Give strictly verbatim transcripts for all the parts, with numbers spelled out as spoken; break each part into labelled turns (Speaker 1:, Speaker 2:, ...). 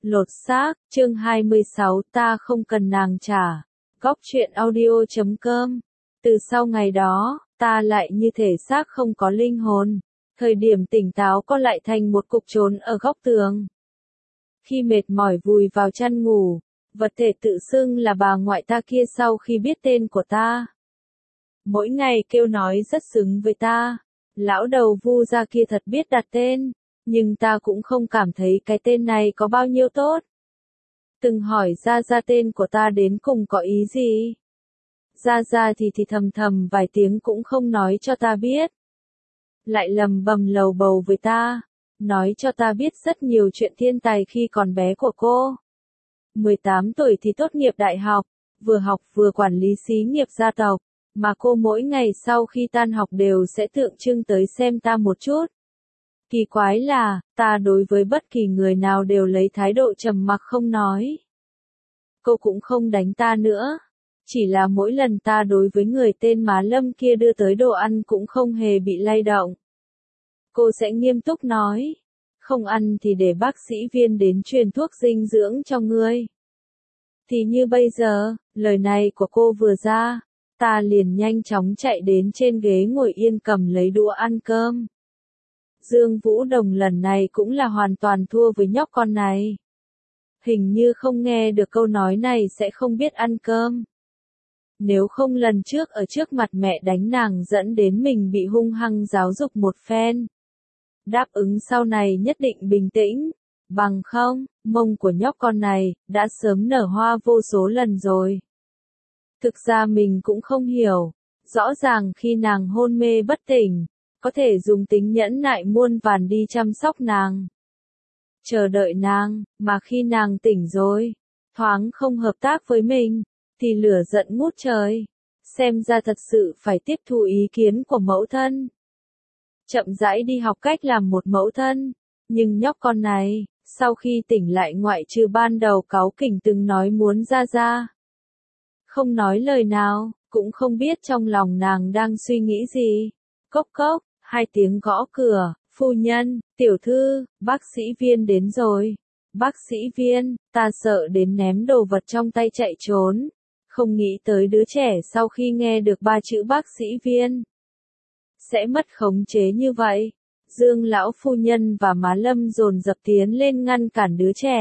Speaker 1: Lột xác, chương hai mươi sáu ta không cần nàng trả. Góc truyện audio chấm com. Từ sau ngày đó, ta lại như thể xác không có linh hồn. Thời điểm tỉnh táo co lại thành một cục trốn ở góc tường. Khi mệt mỏi vùi vào chăn ngủ, vật thể tự xưng là bà ngoại ta kia sau khi biết tên của ta. Mỗi ngày kêu nói rất xứng với ta. Lão đầu Vu gia kia thật biết đặt tên. Nhưng ta cũng không cảm thấy cái tên này có bao nhiêu tốt. Từng hỏi Gia Gia tên của ta đến cùng có ý gì? Gia Gia thì thì thầm thầm vài tiếng cũng không nói cho ta biết. Lại lầm bầm lầu bầu với ta, nói cho ta biết rất nhiều chuyện thiên tài khi còn bé của cô. mười tám tuổi thì tốt nghiệp đại học, vừa học vừa quản lý xí nghiệp gia tộc, mà cô mỗi ngày sau khi tan học đều sẽ tượng trưng tới xem ta một chút. Kỳ quái là, ta đối với bất kỳ người nào đều lấy thái độ trầm mặc không nói. Cô cũng không đánh ta nữa. Chỉ là mỗi lần ta đối với người tên Má Lâm kia đưa tới đồ ăn cũng không hề bị lay động. Cô sẽ nghiêm túc nói. Không ăn thì để bác sĩ Viên đến truyền thuốc dinh dưỡng cho ngươi. Thì như bây giờ, lời này của cô vừa ra, ta liền nhanh chóng chạy đến trên ghế ngồi yên cầm lấy đũa ăn cơm. Dương Vũ Đồng lần này cũng là hoàn toàn thua với nhóc con này. Hình như không nghe được câu nói này sẽ không biết ăn cơm. Nếu không lần trước ở trước mặt mẹ đánh nàng dẫn đến mình bị hung hăng giáo dục một phen. Đáp ứng sau này nhất định bình tĩnh, bằng không, mông của nhóc con này, đã sớm nở hoa vô số lần rồi. Thực ra mình cũng không hiểu, rõ ràng khi nàng hôn mê bất tỉnh, có thể dùng tính nhẫn nại muôn vàn đi chăm sóc nàng. Chờ đợi nàng, mà khi nàng tỉnh rồi, thoáng không hợp tác với mình, thì lửa giận ngút trời. Xem ra thật sự phải tiếp thu ý kiến của mẫu thân. Chậm rãi đi học cách làm một mẫu thân. Nhưng nhóc con này, sau khi tỉnh lại ngoại trừ ban đầu cáu kỉnh từng nói muốn ra ra. Không nói lời nào, cũng không biết trong lòng nàng đang suy nghĩ gì. Cốc cốc, hai tiếng gõ cửa, phu nhân, tiểu thư, bác sĩ Viên đến rồi. Bác sĩ Viên, ta sợ đến ném đồ vật trong tay chạy trốn. Không nghĩ tới đứa trẻ sau khi nghe được ba chữ bác sĩ Viên sẽ mất khống chế như vậy. Dương lão phu nhân và Má Lâm dồn dập tiến lên ngăn cản đứa trẻ.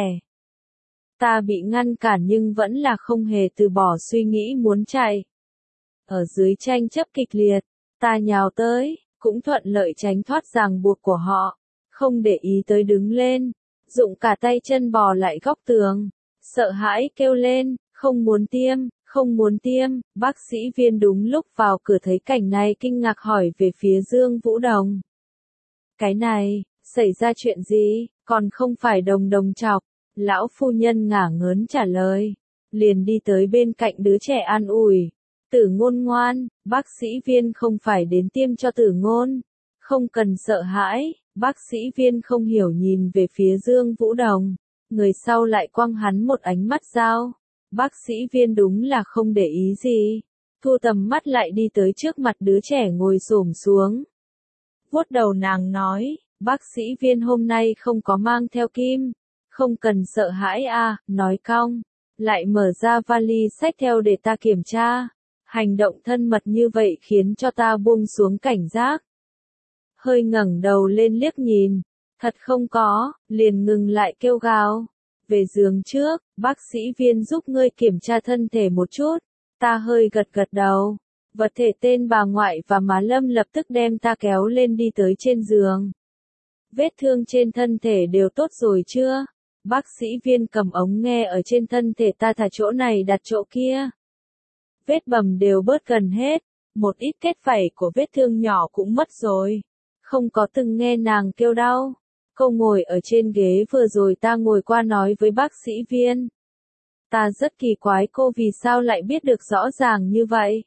Speaker 1: Ta bị ngăn cản nhưng vẫn là không hề từ bỏ suy nghĩ muốn chạy. Ở dưới tranh chấp kịch liệt, ta nhào tới, cũng thuận lợi tránh thoát ràng buộc của họ, không để ý tới đứng lên, dụng cả tay chân bò lại góc tường, sợ hãi kêu lên, không muốn tiêm, không muốn tiêm. Bác sĩ Viên đúng lúc vào cửa thấy cảnh này kinh ngạc hỏi về phía Dương Vũ Đồng. Cái này, xảy ra chuyện gì, còn không phải đồng đồng chọc. Lão phu nhân ngả ngớn trả lời, liền đi tới bên cạnh đứa trẻ an ủi. Tử Ngôn ngoan, bác sĩ Viên không phải đến tiêm cho Tử Ngôn. Không cần sợ hãi. Bác sĩ Viên không hiểu nhìn về phía Dương Vũ Đồng. Người sau lại quăng hắn một ánh mắt dao. Bác sĩ Viên đúng là không để ý gì. Thu tầm mắt lại đi tới trước mặt đứa trẻ ngồi xổm xuống. Vuốt đầu nàng nói, bác sĩ Viên hôm nay không có mang theo kim. Không cần sợ hãi à, nói cong. Lại mở ra vali xách theo để ta kiểm tra. Hành động thân mật như vậy khiến cho ta buông xuống cảnh giác. Hơi ngẩng đầu lên liếc nhìn. Thật không có, liền ngừng lại kêu gào. Về giường trước, bác sĩ Viên giúp ngươi kiểm tra thân thể một chút. Ta hơi gật gật đầu. Vật thể tên bà ngoại và Má Lâm lập tức đem ta kéo lên đi tới trên giường. Vết thương trên thân thể đều tốt rồi chưa? Bác sĩ Viên cầm ống nghe ở trên thân thể ta thả chỗ này đặt chỗ kia. Vết bầm đều bớt gần hết. Một ít kết vảy của vết thương nhỏ cũng mất rồi. Không có từng nghe nàng kêu đau. Cô ngồi ở trên ghế vừa rồi ta ngồi qua nói với bác sĩ Viên. Ta rất kỳ quái cô vì sao lại biết được rõ ràng như vậy.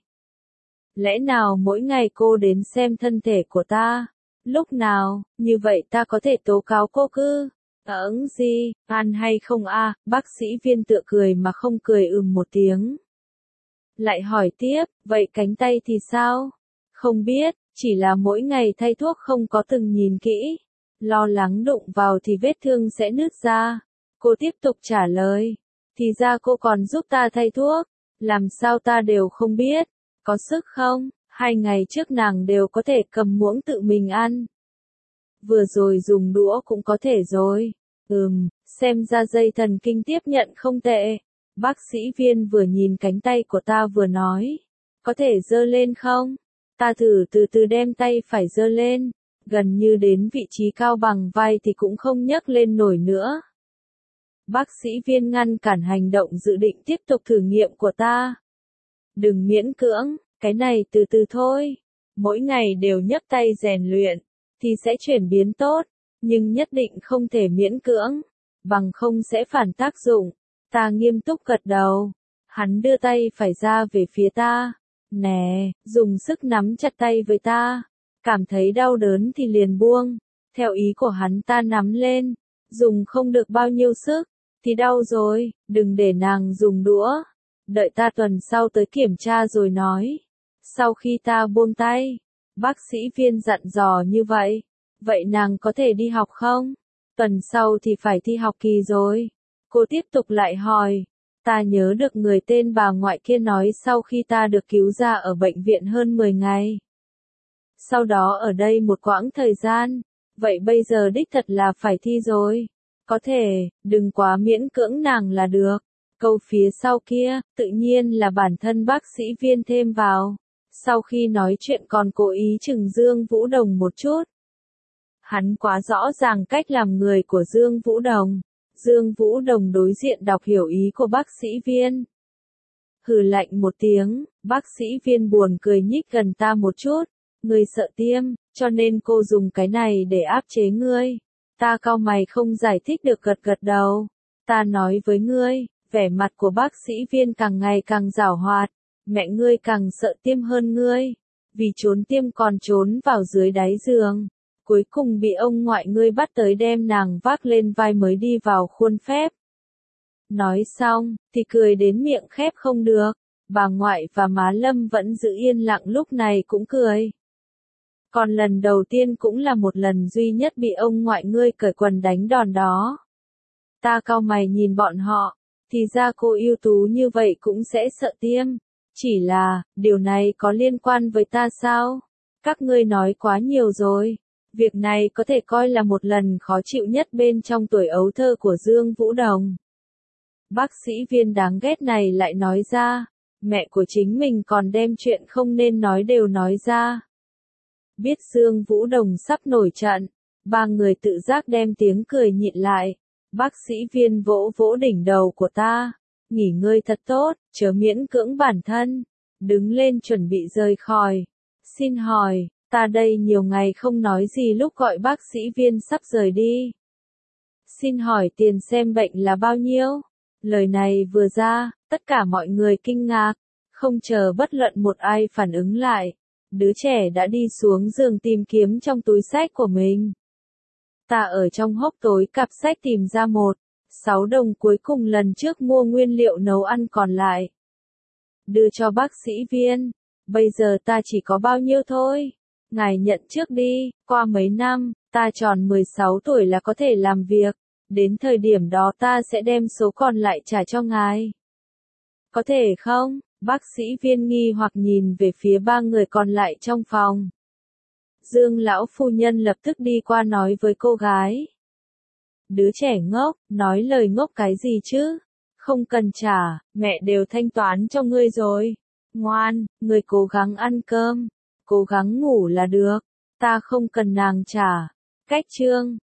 Speaker 1: Lẽ nào mỗi ngày cô đến xem thân thể của ta? Lúc nào, như vậy ta có thể tố cáo cô cư? Ứng gì, ăn hay không a? À? Bác sĩ Viên tựa cười mà không cười ừm một tiếng. Lại hỏi tiếp, vậy cánh tay thì sao? Không biết, chỉ là mỗi ngày thay thuốc không có từng nhìn kỹ. Lo lắng đụng vào thì vết thương sẽ nứt ra. Cô tiếp tục trả lời. Thì ra cô còn giúp ta thay thuốc. Làm sao ta đều không biết. Có sức không? Hai ngày trước nàng đều có thể cầm muỗng tự mình ăn. Vừa rồi dùng đũa cũng có thể rồi. Ừm, xem ra dây thần kinh tiếp nhận không tệ. Bác sĩ Viên vừa nhìn cánh tay của ta vừa nói. Có thể giơ lên không? Ta thử từ từ đem tay phải giơ lên. Gần như đến vị trí cao bằng vai thì cũng không nhấc lên nổi nữa. Bác sĩ Viên ngăn cản hành động dự định tiếp tục thử nghiệm của ta. Đừng miễn cưỡng, cái này từ từ thôi. Mỗi ngày đều nhấc tay rèn luyện, thì sẽ chuyển biến tốt, nhưng nhất định không thể miễn cưỡng, bằng không sẽ phản tác dụng. Ta nghiêm túc gật đầu. Hắn đưa tay phải ra về phía ta. Nè, dùng sức nắm chặt tay với ta. Cảm thấy đau đớn thì liền buông. Theo ý của hắn ta nắm lên. Dùng không được bao nhiêu sức, thì đau rồi, đừng để nàng dùng đũa. Đợi ta tuần sau tới kiểm tra rồi nói. Sau khi ta buông tay, bác sĩ Viên dặn dò như vậy. Vậy nàng có thể đi học không? Tuần sau thì phải thi học kỳ rồi. Cô tiếp tục lại hỏi. Ta nhớ được người tên bà ngoại kia nói sau khi ta được cứu ra ở bệnh viện hơn mười ngày. Sau đó ở đây một quãng thời gian. Vậy bây giờ đích thật là phải thi rồi. Có thể, đừng quá miễn cưỡng nàng là được. Câu phía sau kia, tự nhiên là bản thân bác sĩ Viên thêm vào. Sau khi nói chuyện còn cố ý chừng Dương Vũ Đồng một chút. Hắn quá rõ ràng cách làm người của Dương Vũ Đồng. Dương Vũ Đồng đối diện đọc hiểu ý của bác sĩ Viên. Hừ lạnh một tiếng, bác sĩ Viên buồn cười nhích gần ta một chút. Ngươi sợ tiêm, cho nên cô dùng cái này để áp chế ngươi. Ta cau mày không giải thích được gật gật đầu. Ta nói với ngươi, vẻ mặt của bác sĩ Viên càng ngày càng giảo hoạt. Mẹ ngươi càng sợ tiêm hơn ngươi. Vì trốn tiêm còn trốn vào dưới đáy giường. Cuối cùng bị ông ngoại ngươi bắt tới đem nàng vác lên vai mới đi vào khuôn phép. Nói xong, thì cười đến miệng khép không được. Bà ngoại và má Lâm vẫn giữ yên lặng lúc này cũng cười. Còn lần đầu tiên cũng là một lần duy nhất bị ông ngoại ngươi cởi quần đánh đòn đó. Ta cau mày nhìn bọn họ, thì ra cô ưu tú như vậy cũng sẽ sợ tiêm. Chỉ là, điều này có liên quan với ta sao? Các ngươi nói quá nhiều rồi. Việc này có thể coi là một lần khó chịu nhất bên trong tuổi ấu thơ của Dương Vũ Đồng. Bác sĩ Viên đáng ghét này lại nói ra. Mẹ của chính mình còn đem chuyện không nên nói đều nói ra. Biết Dương Vũ Đồng sắp nổi trận, ba người tự giác đem tiếng cười nhịn lại. Bác sĩ Viên vỗ vỗ đỉnh đầu của ta. Nghỉ ngơi thật tốt, chớ miễn cưỡng bản thân. Đứng lên chuẩn bị rời khỏi. Xin hỏi, ta đây nhiều ngày không nói gì lúc gọi bác sĩ Viên sắp rời đi. Xin hỏi tiền xem bệnh là bao nhiêu? Lời này vừa ra, tất cả mọi người kinh ngạc. Không chờ bất luận một ai phản ứng lại. Đứa trẻ đã đi xuống giường tìm kiếm trong túi sách của mình. Ta ở trong hốc tối cặp sách tìm ra một, sáu đồng cuối cùng lần trước mua nguyên liệu nấu ăn còn lại. Đưa cho bác sĩ Viên. Bây giờ ta chỉ có bao nhiêu thôi. Ngài nhận trước đi, qua mấy năm, ta tròn mười sáu tuổi là có thể làm việc. Đến thời điểm đó ta sẽ đem số còn lại trả cho ngài. Có thể không? Bác sĩ Viên nghi hoặc nhìn về phía ba người còn lại trong phòng. Dương lão phu nhân lập tức đi qua nói với cô gái. Đứa trẻ ngốc, nói lời ngốc cái gì chứ? Không cần trả, mẹ đều thanh toán cho ngươi rồi. Ngoan, ngươi cố gắng ăn cơm, cố gắng ngủ là được. Ta không cần nàng trả. Cách chương